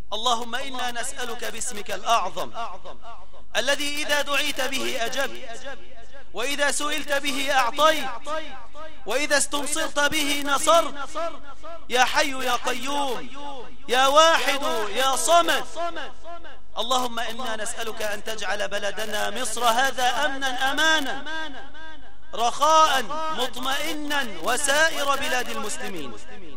اللهم إنا نسألك باسمك الأعظم الذي إذا دعيت به أجبت، وإذا سئلت به أعطيت، وإذا استنصرت به نصرت، يا حي يا قيوم يا واحد يا صمد. اللهم إنا نسألك أن تجعل بلدنا مصر هذا أمنا أمانا رخاء مطمئنا وسائر بلاد المسلمين.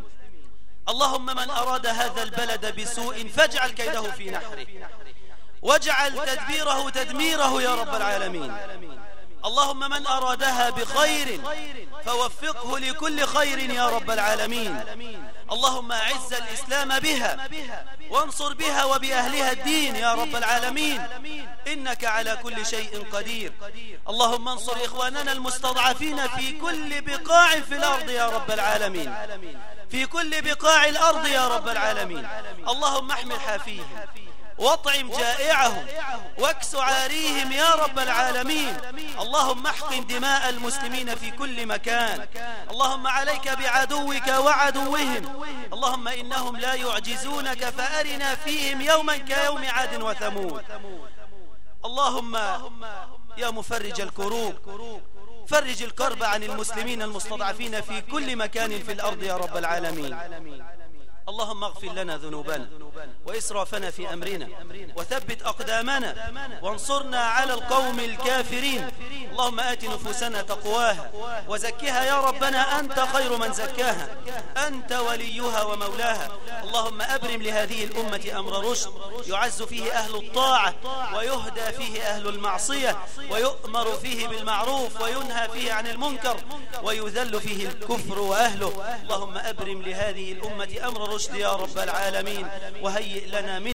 اللهم من أراد هذا البلد بسوء فاجعل كيده في نحره، واجعل تدبيره تدميره يا رب العالمين. اللهم من أرادها بخير فوفقه لكل خير يا رب العالمين. اللهم أعز الإسلام بها وانصر بها وبأهلها الدين يا رب العالمين، إنك على كل شيء قدير. اللهم انصر إخواننا المستضعفين في كل بقاع في الأرض يا رب العالمين، في كل بقاع الأرض يا رب العالمين. اللهم احمل حافيهم واطعم جائعهم واكس عاريهم يا رب العالمين. اللهم احقن دماء المسلمين في كل مكان. اللهم عليك بعدوك وعدوهم. اللهم إنهم لا يعجزونك فأرنا فيهم يوما كيوم عاد وثمود. اللهم يا مفرج الكروب فرج الكرب عن المسلمين المستضعفين في كل مكان في الأرض يا رب العالمين. اللهم اغفر لنا ذنوبنا وإسرافنا في أمرنا وثبت أقدامنا وانصرنا على القوم الكافرين. اللهم آت نفوسنا تقواها وزكها يا ربنا، أنت خير من زكاها، أنت وليها ومولاها. اللهم أبرم لهذه الأمة أمر رشد يعز فيه أهل الطاعة ويهدى فيه أهل المعصية، ويؤمر فيه بالمعروف وينهى فيه عن المنكر، ويذل فيه الكفر وأهله. اللهم أبرم لهذه الأمة أمر رشد يا رب العالمين، وهيئ لنا من